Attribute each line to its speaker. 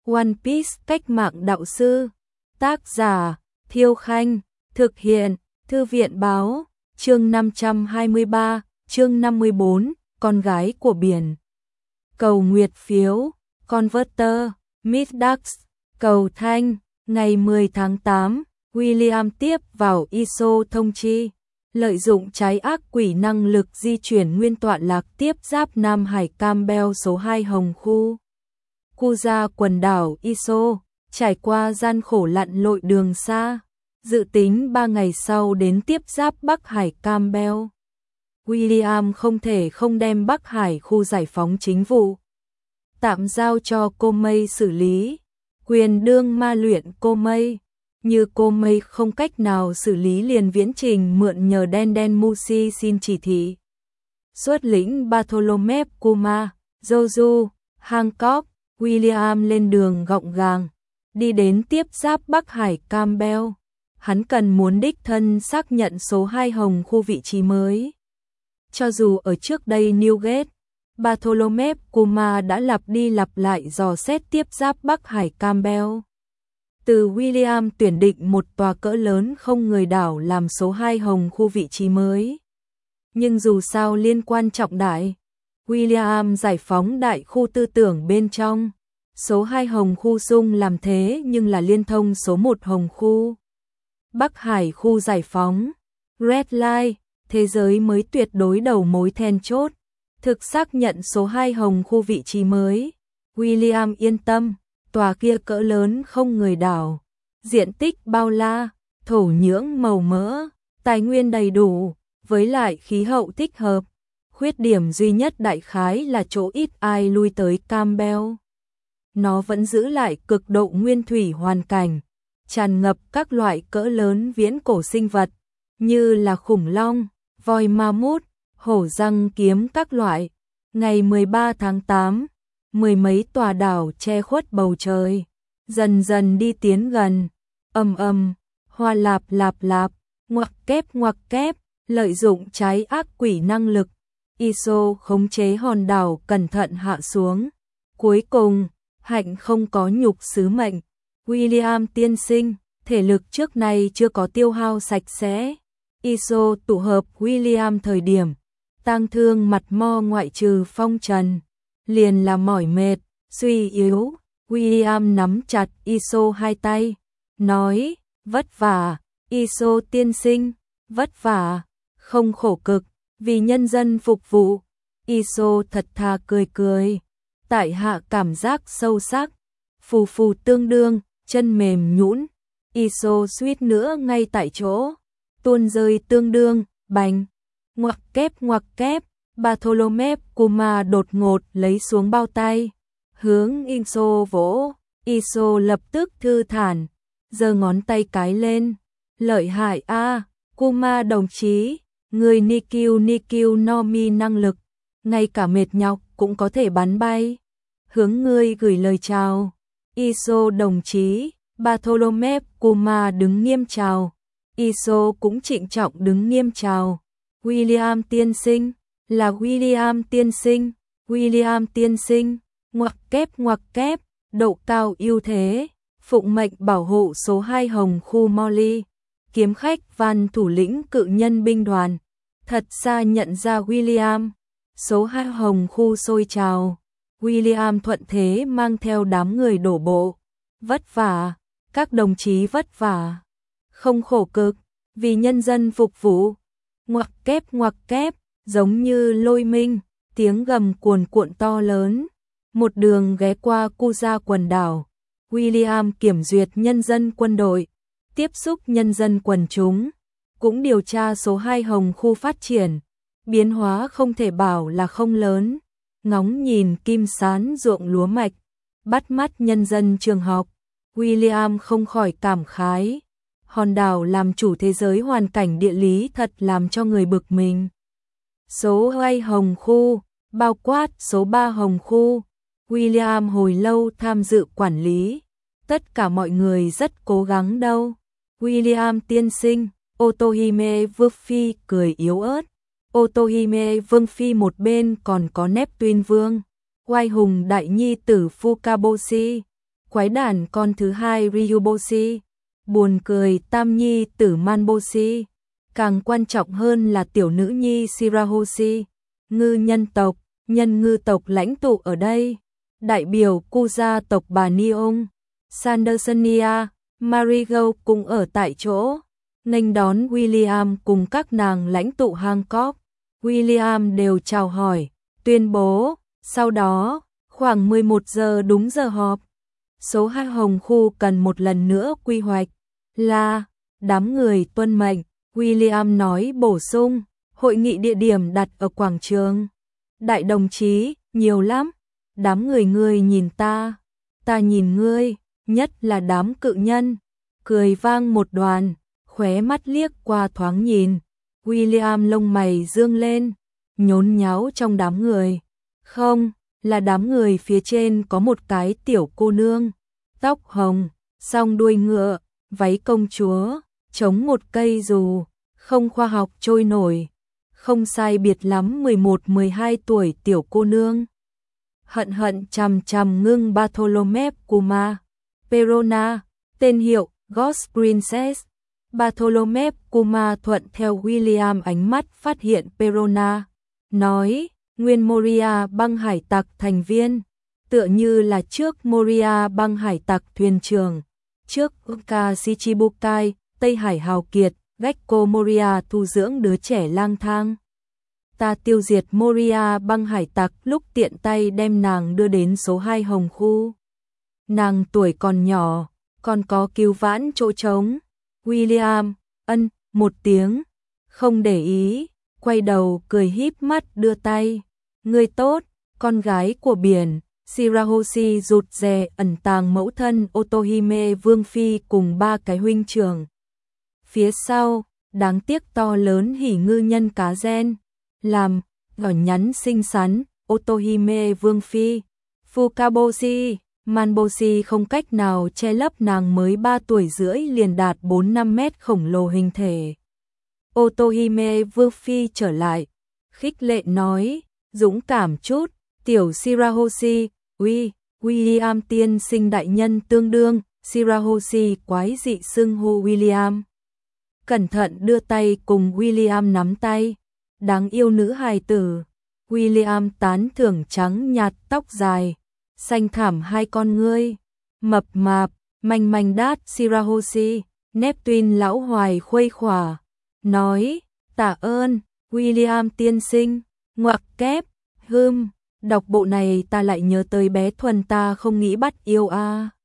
Speaker 1: One Piece cách mạng đạo sư. Tác giả Thiêu Khanh. Thực hiện Thư viện báo. Chương 523, chương 54, con gái của biển. Cầu nguyệt phiếu, Converter, Midax, cầu thanh, ngày 10 tháng 8, William tiếp vào ISO thông chi, lợi dụng trái ác quỷ năng lực di chuyển nguyên tọa lạc tiếp giáp Nam Hải Campbell số 2 Hồng Khu. Khu ra quần đảo ISO, trải qua gian khổ lặn lội đường xa, dự tính 3 ngày sau đến tiếp giáp Bắc Hải Campbell. William không thể không đem Bắc Hải khu giải phóng chính vụ tạm giao cho cô Mây xử lý, quyền đương ma luyện cô Mây. Như cô Mây không cách nào xử lý liền viễn trình mượn nhờ Đen Musi xin chỉ thị. Xuất lĩnh Bartholomew Kuma, Joju, Hancock, William lên đường gọng gàng, đi đến tiếp giáp Bắc Hải Campbell. Hắn cần muốn đích thân xác nhận số 2 Hồng Khu vị trí mới. Cho dù ở trước đây Newgate, Bartholomew Kuma đã lặp đi lặp lại dò xét tiếp giáp Bắc Hải Campbell. Từ William tuyển định một tòa cỡ lớn không người đảo làm số 2 Hồng Khu vị trí mới. Nhưng dù sao liên quan trọng đại, William giải phóng đại khu tư tưởng bên trong. Số 2 Hồng Khu sung làm thế nhưng là liên thông số 1 Hồng Khu. Bắc Hải khu giải phóng, Red Line, thế giới mới tuyệt đối đầu mối then chốt. Thực xác nhận số 2 Hồng Khu vị trí mới. William yên tâm, tòa kia cỡ lớn không người đảo, diện tích bao la, thổ nhưỡng màu mỡ, tài nguyên đầy đủ, với lại khí hậu thích hợp. Khuyết điểm duy nhất đại khái là chỗ ít ai lui tới Campbell. Nó vẫn giữ lại cực độ nguyên thủy hoàn cảnh, tràn ngập các loại cỡ lớn viễn cổ sinh vật, như là khủng long, voi ma mút, hổ răng kiếm các loại. Ngày 13 tháng 8, mười mấy tòa đảo che khuất bầu trời, dần dần đi tiến gần, hoa lạp lạp lạp, ngoặc kép, lợi dụng trái ác quỷ năng lực, ISO khống chế hòn đảo cẩn thận hạ xuống. Cuối cùng, hạnh không có nhục sứ mệnh, William tiên sinh, thể lực trước nay chưa có tiêu hao sạch sẽ. ISO tụ hợp William thời điểm tang thương mặt mo ngoại trừ phong trần, liền là mỏi mệt, suy yếu. William nắm chặt ISO hai tay, nói, vất vả, ISO tiên sinh, vất vả, không khổ cực, vì nhân dân phục vụ. ISO thật thà cười cười, tại hạ cảm giác sâu sắc, phù phù tương đương, chân mềm nhũn. ISO suýt nữa ngay tại chỗ tuôn rơi tương đương, bành, ngoặc kép. Bartholomew Kuma đột ngột lấy xuống bao tay, hướng ISO vỗ. ISO lập tức thư thản, giơ ngón tay cái lên, lợi hại a, Kuma đồng chí, người Nikiu no mi năng lực, ngay cả mệt nhọc cũng có thể bắn bay, hướng ngươi gửi lời chào. ISO đồng chí, Bartholomew Kuma đứng nghiêm chào. ISO cũng trịnh trọng đứng nghiêm chào. William tiên sinh, là William tiên sinh, William tiên sinh, ngoặc kép, độ cao ưu thế, phụng mệnh bảo hộ số 2 Hồng Khu Molly, kiếm khách Van thủ lĩnh cự nhân binh đoàn. Thật xa nhận ra William, số 2 Hồng Khu sôi trào. William thuận thế mang theo đám người đổ bộ. Vất vả, các đồng chí vất vả, không khổ cực, vì nhân dân phục vụ. Ngoặc kép, giống như lôi minh, tiếng gầm cuồn cuộn to lớn. Một đường ghé qua khu ra quần đảo, William kiểm duyệt nhân dân quân đội, tiếp xúc nhân dân quần chúng, cũng điều tra số 2 Hồng Khu phát triển, biến hóa không thể bảo là không lớn. Ngóng nhìn kim sán ruộng lúa mạch, bắt mắt nhân dân trường học, William không khỏi cảm khái. Hòn đảo làm chủ thế giới hoàn cảnh địa lý thật làm cho người bực mình. Số 2 Hồng Khu, bao quát số 3 Hồng Khu, William hồi lâu tham dự quản lý. Tất cả mọi người rất cố gắng đâu. William tiên sinh, Otohime Vương Phi cười yếu ớt. Otohime Vương Phi một bên còn có Neptune Vương, oai hùng đại nhi tử Fukaboshi. quái đản con thứ hai Ryuboshi, buồn cười tam nhi tử Manboshi, càng quan trọng hơn là tiểu nữ nhi Shirahoshi, ngư nhân tộc, nhân ngư tộc lãnh tụ ở đây, đại biểu Kuja tộc bà Neong, Sandersonia, Marigold cũng ở tại chỗ, nghênh đón William cùng các nàng lãnh tụ Hancock. William đều chào hỏi, tuyên bố, sau đó, khoảng 11 giờ đúng giờ họp. Số 2 Hồng Khu cần một lần nữa quy hoạch, là, đám người tuân mệnh, William nói bổ sung, hội nghị địa điểm đặt ở quảng trường. Đại đồng chí, nhiều lắm, đám người nhìn ta nhìn ngươi, nhất là đám cự nhân, cười vang một đoàn, khóe mắt liếc qua thoáng nhìn, William lông mày dương lên, nhốn nháo trong đám người, không, là đám người phía trên có một cái tiểu cô nương, tóc hồng, song đuôi ngựa, váy công chúa, chống một cây dù, không khoa học trôi nổi, không sai biệt lắm 11-12 tuổi tiểu cô nương. Hận chằm chằm ngưng Bartholomew Kuma, Perona, tên hiệu Ghost Princess. Bartholomew Kuma thuận theo William ánh mắt phát hiện Perona, nói, nguyên Moria băng hải tặc thành viên, tựa như là trước Moria băng hải tặc thuyền trưởng, trước Uka Shichibukai, Tây Hải hào kiệt, Gecko Moria thu dưỡng đứa trẻ lang thang. Ta tiêu diệt Moria băng hải tặc lúc tiện tay đem nàng đưa đến số 2 Hồng Khu. Nàng tuổi còn nhỏ, còn có cứu vãn chỗ trống. William, ân, một tiếng, không để ý, quay đầu cười híp mắt đưa tay. Người tốt, con gái của biển, Shirahoshi rụt rè ẩn tàng mẫu thân Otohime Vương Phi cùng 3 cái huynh trưởng. Phía sau, đáng tiếc to lớn hỉ ngư nhân cá gen, làm, nhỏ nhắn xinh xắn, Otohime Vương Phi, Fukaboshi, Manboshi không cách nào che lấp nàng mới 3 tuổi rưỡi liền đạt 4-5 mét khổng lồ hình thể. Otohime Vương Phi trở lại, khích lệ nói, dũng cảm chút, tiểu Shirahoshi, William tiên sinh đại nhân tương đương, Shirahoshi quái dị xưng hô William. Cẩn thận đưa tay cùng William nắm tay, đáng yêu nữ hài tử. William tán thưởng trắng nhạt tóc dài, xanh thẳm hai con ngươi, mập mạp, manh manh đát Shirahoshi, Neptune lão hoài khuây khỏa, nói, tạ ơn, William tiên sinh, ngoặc kép, đọc bộ này ta lại nhớ tới bé Thuần ta không nghĩ bắt yêu a.